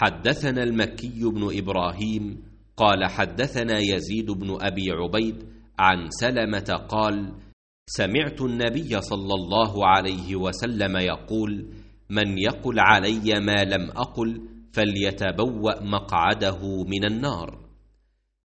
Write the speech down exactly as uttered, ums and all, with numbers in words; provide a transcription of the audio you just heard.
حدثنا المكي بن إبراهيم قال حدثنا يزيد بن أبي عبيد عن سلمة قال سمعت النبي صلى الله عليه وسلم يقول من يقل علي ما لم أقل فليتبوأ مقعده من النار.